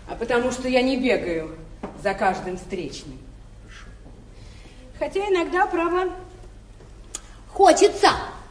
а потому что я не бегаю за каждым встречным. Хорошо. Хотя иногда, право, хочется.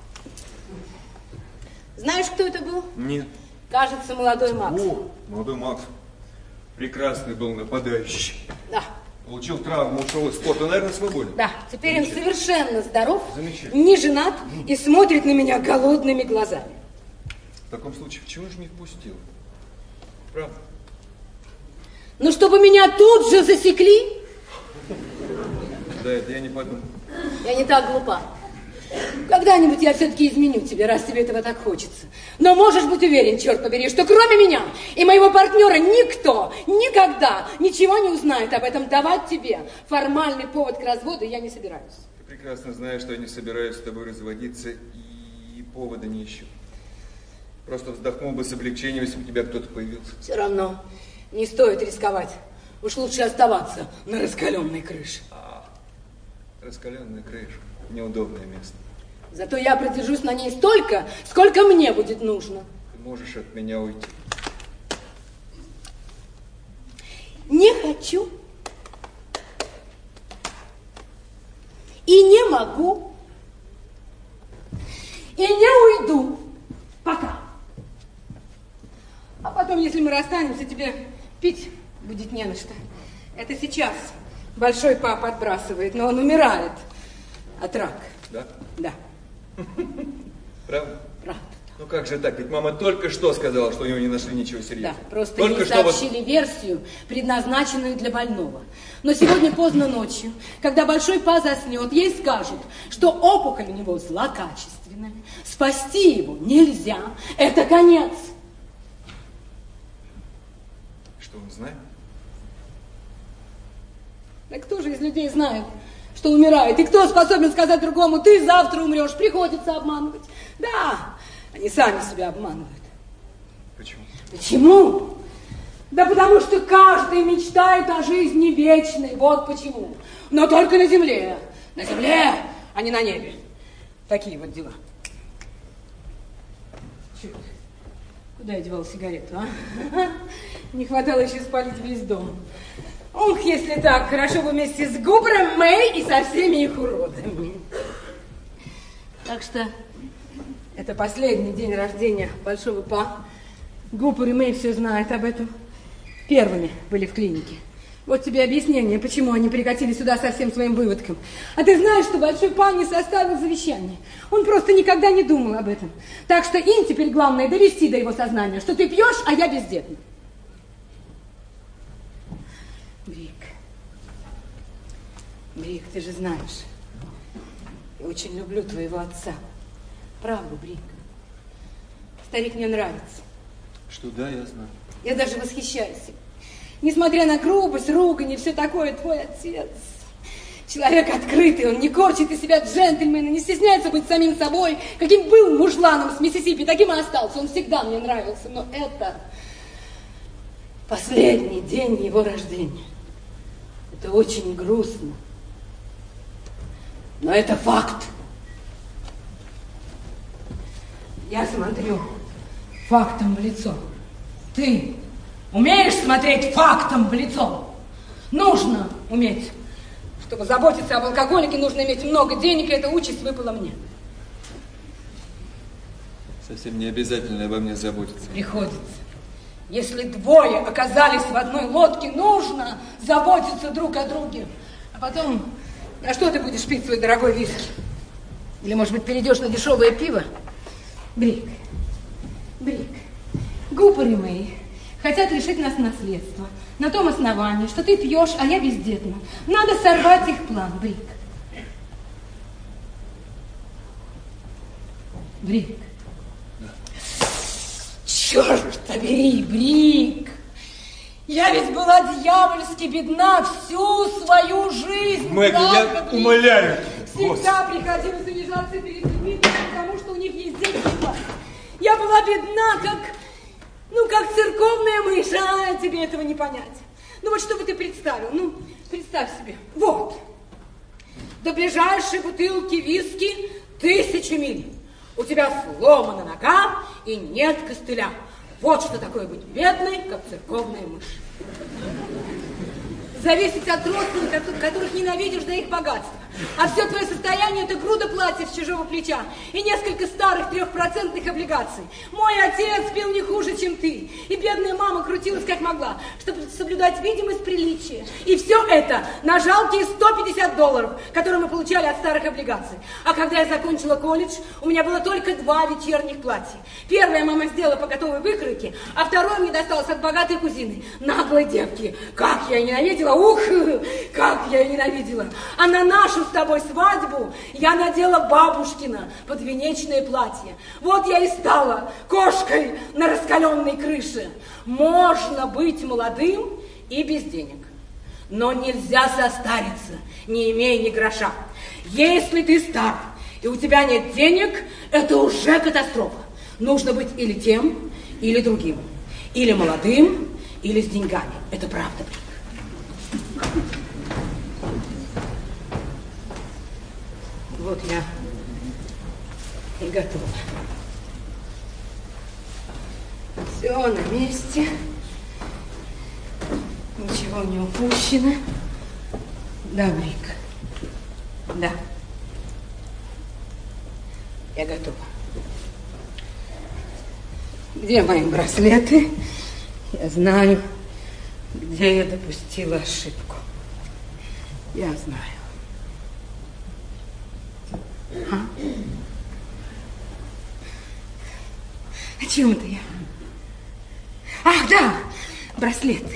Знаешь, кто это был? Нет. Кажется, молодой Макс. О, молодой Макс. Прекрасный был нападающий. Да. Получил травму, ушел из спорта, наверное, свободен. Да, теперь он совершенно здоров, Замечательно. не женат и смотрит на меня голодными глазами. В таком случае, почему же не впустил? Правда? Ну, чтобы меня тут же засекли? Да, это я не подумал. Я не так глупа. Когда-нибудь я все-таки изменю тебе, раз тебе этого так хочется. Но можешь быть уверен, черт побери, что кроме меня и моего партнера никто никогда ничего не узнает об этом. Давать тебе формальный повод к разводу я не собираюсь. Ты прекрасно знаешь, что я не собираюсь с тобой разводиться и повода не ищу. Просто вздохнул бы с облегчением, если бы у тебя кто-то появился. Все равно не стоит рисковать. Уж лучше оставаться на раскаленной крыше. Раскаленная крыша. Неудобное место. Зато я продержусь на ней столько, сколько мне будет нужно. Ты можешь от меня уйти. Не хочу. И не могу. И не уйду. Пока. А потом, если мы расстанемся, тебе пить будет не на что. Это сейчас большой папа отбрасывает, но он умирает от рака. Да? Да. Правда? Правда. Ну как же так? Ведь мама только что сказала, что у него не нашли ничего серьезного. Да, просто только ей сообщили версию, предназначенную для больного. Но сегодня поздно ночью, когда большой па заснет, ей скажут, что опухоль у него злокачественная, спасти его нельзя, это конец. Что он знает? Да кто же из людей знает, что умирает? И кто способен сказать другому, ты завтра умрешь, приходится обманывать? Да, они сами себя обманывают. Почему? Почему? Да потому что каждый мечтает о жизни вечной, вот почему. Но только на земле, а не на небе. Такие вот дела. Черт, куда я девала сигарету, а? Не хватало еще спалить весь дом. Ух, если так, хорошо бы вместе с Губером, Мэй и со всеми их уродами. Так что это последний день рождения большого па. Губер и Мэй все знают об этом. Первыми были в клинике. Вот тебе объяснение, почему они прикатили сюда со всем своим выводком. А ты знаешь, что большой па не составил завещание. Он просто никогда не думал об этом. Так что им теперь главное довести до его сознания, что ты пьешь, а я бездетна. Брик, ты же знаешь, я очень люблю твоего отца. Правда, Брик? Старик мне нравится. Что да, я знаю. Я даже восхищаюсь им. Несмотря на грубость, ругань и все такое, твой отец. Человек открытый, он не корчит из себя джентльмена, не стесняется быть самим собой. Каким был мужланом с Миссисипи, таким и остался. Он всегда мне нравился, но это последний день его рождения. Это очень грустно. Но это факт. Я смотрю фактом в лицо. Ты умеешь смотреть фактом в лицо? Нужно уметь. Чтобы заботиться об алкоголике, нужно иметь много денег, и эта участь выпала мне. Совсем не обязательно обо мне заботиться. Приходится. Если двое оказались в одной лодке, нужно заботиться друг о друге. А потом... А что ты будешь пить свой дорогой виски? Или, может быть, перейдешь на дешевое пиво? Брик, Губер и Мэй хотят лишить нас наследства на том основании, что ты пьешь, а я бездетна. Надо сорвать их план, Брик. Да. Черт побери, Брик! Я ведь была дьявольски бедна всю свою жизнь. Мэгги, я умоляю. Всегда приходилось унижаться перед людьми, потому что у них есть деньги. Я была бедна, как церковная мышь. А, тебе этого не понять. Ну вот что бы ты представил? Представь себе. Вот. До ближайшей бутылки виски 1000 миль. У тебя сломана нога и нет костыля. Вот что такое быть бедной, как церковная мышь. Зависеть от родственников, которых ненавидишь до их богатства. А все твое состояние – это груда платьев с чужого плеча и несколько старых 3% облигаций. Мой отец пил не хуже, чем ты. И бедная мама крутилась как могла, чтобы соблюдать видимость приличия. И все это на жалкие $150, которые мы получали от старых облигаций. А когда я закончила колледж, у меня было только 2 вечерних платья. Первое мама сделала по готовой выкройке, а второе мне досталось от богатой кузины. Наглой девки. Как я ее ненавидела! Ух, как я ее ненавидела! А на нашу с тобой свадьбу я надела бабушкино подвенечное платье. Вот я и стала кошкой на раскаленной крыше. Можно быть молодым и без денег, но нельзя состариться, не имея ни гроша. Если ты стар и у тебя нет денег, это уже катастрофа. Нужно быть или тем, или другим. Или молодым, или с деньгами. Это правда. Вот я и готова. Все на месте. Ничего не упущено. Да, Брик. Да. Я готова. Где мои браслеты? Я знаю, где я допустила ошибку. Я знаю. О чем это я? Ах, да, браслеты.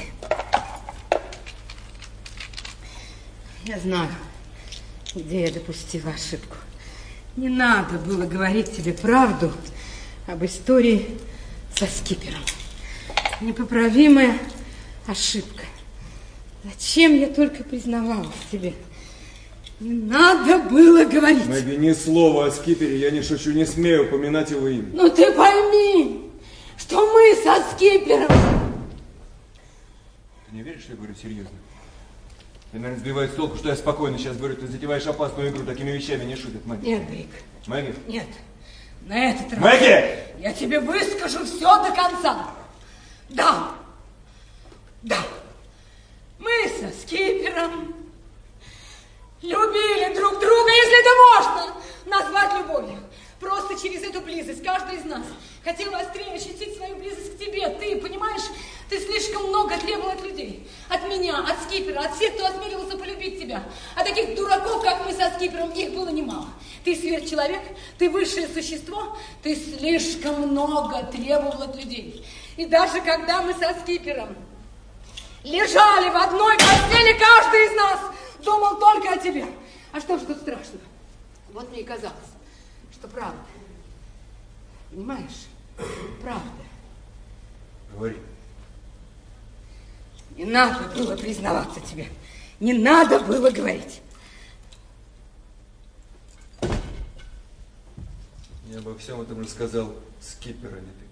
Я знаю, где я допустила ошибку. Не надо было говорить тебе правду об истории со Скиппером. Непоправимая ошибка. Зачем я только признавалась тебе? Не надо было говорить. Мэгги, ни слова о Скиппере, я не шучу, не смею упоминать его имя. Ну ты пойми, что мы со Скиппером... Ты не веришь, что я говорю серьезно? Ты, наверное, сбивает с толку, что я спокойно сейчас говорю. Ты затеваешь опасную игру, такими вещами не шутят, Мэгги. Нет, Брик. Мэгги? Нет. На этот раз... Мэгги! Я тебе выскажу все до конца. Да. Да. Мы со Скиппером любили друг друга, если это можно назвать любовью. Просто через эту близость каждый из нас хотел острее ощутить свою близость к тебе. Ты, понимаешь, ты слишком много требовал от людей. От меня, от Скиппера, от всех, кто осмеливался полюбить тебя. А таких дураков, как мы со Скиппером, их было немало. Ты сверхчеловек, ты высшее существо, ты слишком много требовал от людей. И даже когда мы со Скиппером лежали в одной постели, каждый из нас думал только о тебе. А что ж тут страшного? Вот мне и казалось, что правда. Понимаешь? Правда. Говори. Не надо было признаваться тебе. Не надо было говорить. Я обо всем этом рассказал Скипперу, а не ты.